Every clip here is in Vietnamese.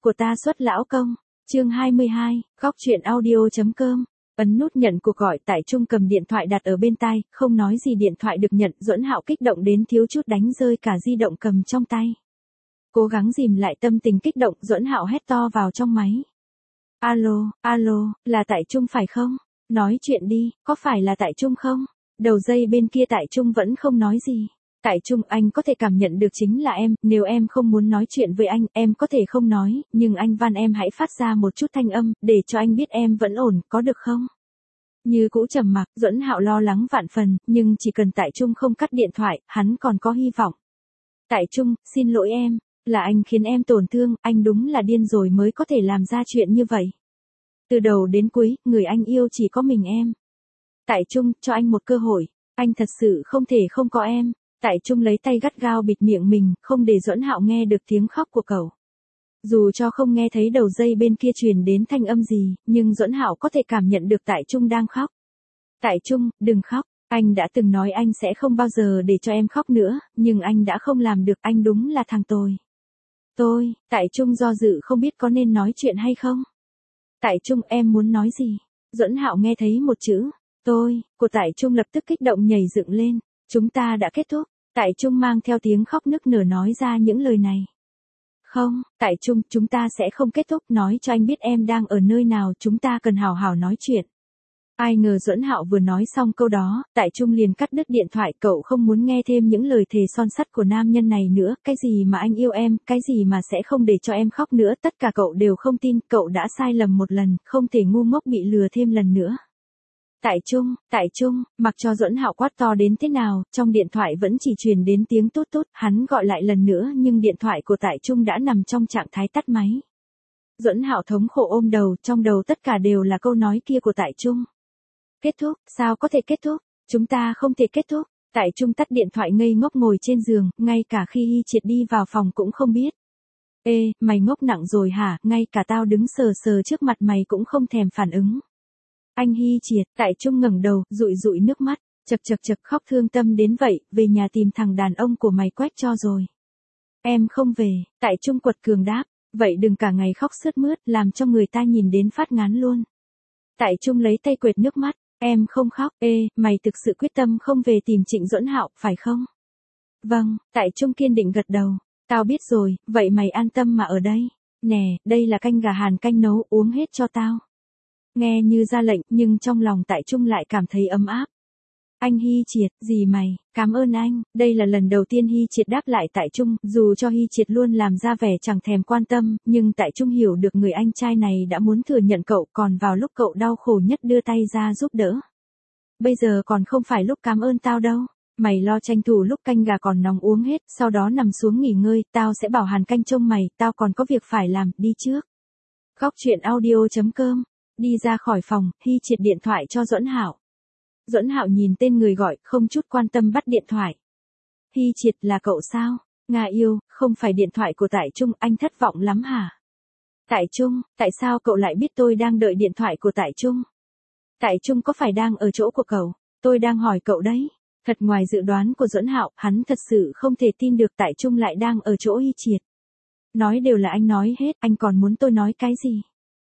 của ta xuất lão công. Chương 22, góc truyện audio.com. Ấn nút nhận cuộc gọi, Tại Trung cầm điện thoại đặt ở bên tai, không nói gì điện thoại được nhận, Duẫn Hạo kích động đến thiếu chút đánh rơi cả di động cầm trong tay. Cố gắng dìm lại tâm tình kích động, Duẫn Hạo hét to vào trong máy. Alo, là Tại Trung phải không? Nói chuyện đi, có phải là Tại Trung không? Đầu dây bên kia Tại Trung vẫn không nói gì. Tại Trung, anh có thể cảm nhận được chính là em, nếu em không muốn nói chuyện với anh, em có thể không nói, nhưng anh van em hãy phát ra một chút thanh âm, để cho anh biết em vẫn ổn, có được không? Như cũ trầm mặc, Duẫn Hạo lo lắng vạn phần, nhưng chỉ cần Tại Trung không cắt điện thoại, hắn còn có hy vọng. Tại Trung, xin lỗi em, là anh khiến em tổn thương, anh đúng là điên rồi mới có thể làm ra chuyện như vậy. Từ đầu đến cuối, người anh yêu chỉ có mình em. Tại Trung, cho anh một cơ hội, anh thật sự không thể không có em. Tại Trung lấy tay gắt gao bịt miệng mình, không để Duẫn Hạo nghe được tiếng khóc của cậu. Dù cho không nghe thấy đầu dây bên kia truyền đến thanh âm gì, nhưng Duẫn Hạo có thể cảm nhận được Tại Trung đang khóc. Tại Trung, đừng khóc, anh đã từng nói anh sẽ không bao giờ để cho em khóc nữa, nhưng anh đã không làm được, anh đúng là thằng tồi. Tại Trung do dự không biết có nên nói chuyện hay không. Tại Trung, em muốn nói gì? Duẫn Hạo nghe thấy một chữ, của Tại Trung lập tức kích động nhảy dựng lên. Chúng ta đã kết thúc. Tại Trung mang theo tiếng khóc nức nở nói ra những lời này. Không, Tại Trung, chúng ta sẽ không kết thúc, nói cho anh biết em đang ở nơi nào, chúng ta cần hào hào nói chuyện. Ai ngờ Duẫn Hạo vừa nói xong câu đó, Tại Trung liền cắt đứt điện thoại, cậu không muốn nghe thêm những lời thề son sắt của nam nhân này nữa, cái gì mà anh yêu em, cái gì mà sẽ không để cho em khóc nữa, tất cả cậu đều không tin, cậu đã sai lầm một lần, không thể ngu ngốc bị lừa thêm lần nữa. Tại Trung, mặc cho Duẫn Hạo quát to đến thế nào, trong điện thoại vẫn chỉ truyền đến tiếng tút tút, hắn gọi lại lần nữa nhưng điện thoại của Tại Trung đã nằm trong trạng thái tắt máy. Duẫn Hạo thống khổ ôm đầu, trong đầu tất cả đều là câu nói kia của Tại Trung. Kết thúc, sao có thể kết thúc, chúng ta không thể kết thúc. Tại Trung tắt điện thoại ngây ngốc ngồi trên giường, ngay cả khi Hy Triệt đi vào phòng cũng không biết. Ê, mày ngốc nặng rồi hả, ngay cả tao đứng sờ sờ trước mặt mày cũng không thèm phản ứng. Anh Hy Triệt, Tại Trung ngẩng đầu, dụi nước mắt, chật khóc thương tâm đến vậy, về nhà tìm thằng đàn ông của mày quét cho rồi. Em không về, Tại Trung quật cường đáp, vậy đừng cả ngày khóc sướt mướt, làm cho người ta nhìn đến phát ngán luôn. Tại Trung lấy tay quệt nước mắt, em không khóc, mày thực sự quyết tâm không về tìm Trịnh Duẫn Hạo, phải không? Vâng, Tại Trung kiên định gật đầu, tao biết rồi, vậy mày an tâm mà ở đây. Nè, đây là canh gà hàn canh nấu, uống hết cho tao. Nghe như ra lệnh, nhưng trong lòng Tại Trung lại cảm thấy ấm áp. Anh Hy Triệt, gì mày, cảm ơn anh, đây là lần đầu tiên Hy Triệt đáp lại Tại Trung, dù cho Hy Triệt luôn làm ra vẻ chẳng thèm quan tâm, nhưng Tại Trung hiểu được người anh trai này đã muốn thừa nhận cậu, còn vào lúc cậu đau khổ nhất đưa tay ra giúp đỡ. Bây giờ còn không phải lúc cảm ơn tao đâu, mày lo tranh thủ lúc canh gà còn nóng uống hết, sau đó nằm xuống nghỉ ngơi, tao sẽ bảo hàn canh trông mày, tao còn có việc phải làm, đi trước. Góc truyện audio.com. Đi ra khỏi phòng, Hy Triệt điện thoại cho Duẫn Hạo. Duẫn Hạo nhìn tên người gọi, không chút quan tâm bắt điện thoại. Hy Triệt, là cậu sao? Nga yêu, không phải điện thoại của Tại Trung, anh thất vọng lắm hả? Tại Trung, tại sao cậu lại biết tôi đang đợi điện thoại của Tại Trung? Tại Trung có phải đang ở chỗ của cậu? Tôi đang hỏi cậu đấy. Thật ngoài dự đoán của Duẫn Hạo, hắn thật sự không thể tin được Tại Trung lại đang ở chỗ Hy Triệt. Nói đều là anh nói hết, anh còn muốn tôi nói cái gì?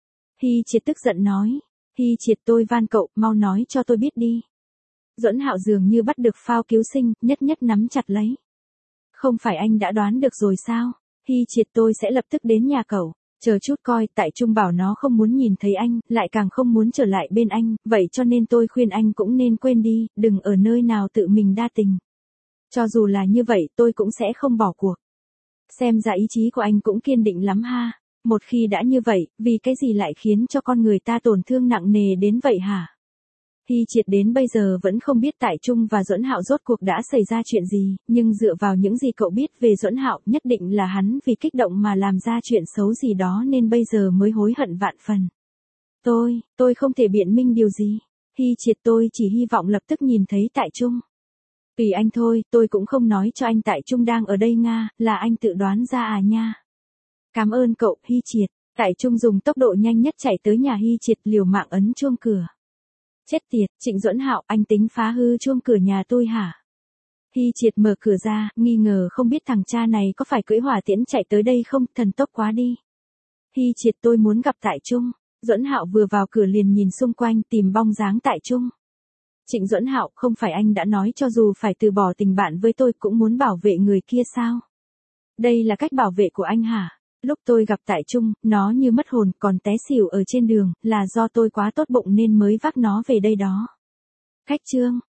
Hy Triệt tức giận nói, Hy Triệt, tôi van cậu, mau nói cho tôi biết đi. Duẫn Hạo dường như bắt được phao cứu sinh, nhất nắm chặt lấy. Không phải anh đã đoán được rồi sao? Hy Triệt, tôi sẽ lập tức đến nhà cậu, chờ chút coi, Tại Trung bảo nó không muốn nhìn thấy anh, lại càng không muốn trở lại bên anh, vậy cho nên tôi khuyên anh cũng nên quên đi, đừng ở nơi nào tự mình đa tình. Cho dù là như vậy tôi cũng sẽ không bỏ cuộc. Xem ra ý chí của anh cũng kiên định lắm ha. Một khi đã như vậy, vì cái gì lại khiến cho con người ta tổn thương nặng nề đến vậy hả? Hy Triệt đến bây giờ vẫn không biết Tại Trung và Duẫn Hạo rốt cuộc đã xảy ra chuyện gì, nhưng dựa vào những gì cậu biết về Duẫn Hạo, nhất định là hắn vì kích động mà làm ra chuyện xấu gì đó nên bây giờ mới hối hận vạn phần. Tôi không thể biện minh điều gì. Hy Triệt, tôi chỉ hy vọng lập tức nhìn thấy Tại Trung. Tùy anh thôi, tôi cũng không nói cho anh Tại Trung đang ở đây Nga, là anh tự đoán ra à nha. Cảm ơn cậu, Hy Triệt. Tại Trung dùng tốc độ nhanh nhất chạy tới nhà Hy Triệt, liều mạng ấn chuông cửa. Chết tiệt, Trịnh Duẫn Hạo, anh tính phá hư chuông cửa nhà tôi hả? Hy Triệt mở cửa ra, nghi ngờ không biết thằng cha này có phải cưỡi hỏa tiễn chạy tới đây không, thần tốc quá đi. Hy Triệt tôi muốn gặp Tại Trung. Duẫn Hạo vừa vào cửa liền nhìn xung quanh tìm bóng dáng Tại Trung. Trịnh Duẫn Hạo, không phải anh đã nói cho dù phải từ bỏ tình bạn với tôi cũng muốn bảo vệ người kia sao? Đây là cách bảo vệ của anh hả? Lúc tôi gặp Tại Trung, nó như mất hồn còn té xỉu ở trên đường, là do tôi quá tốt bụng nên mới vác nó về đây đó. Khách Trương,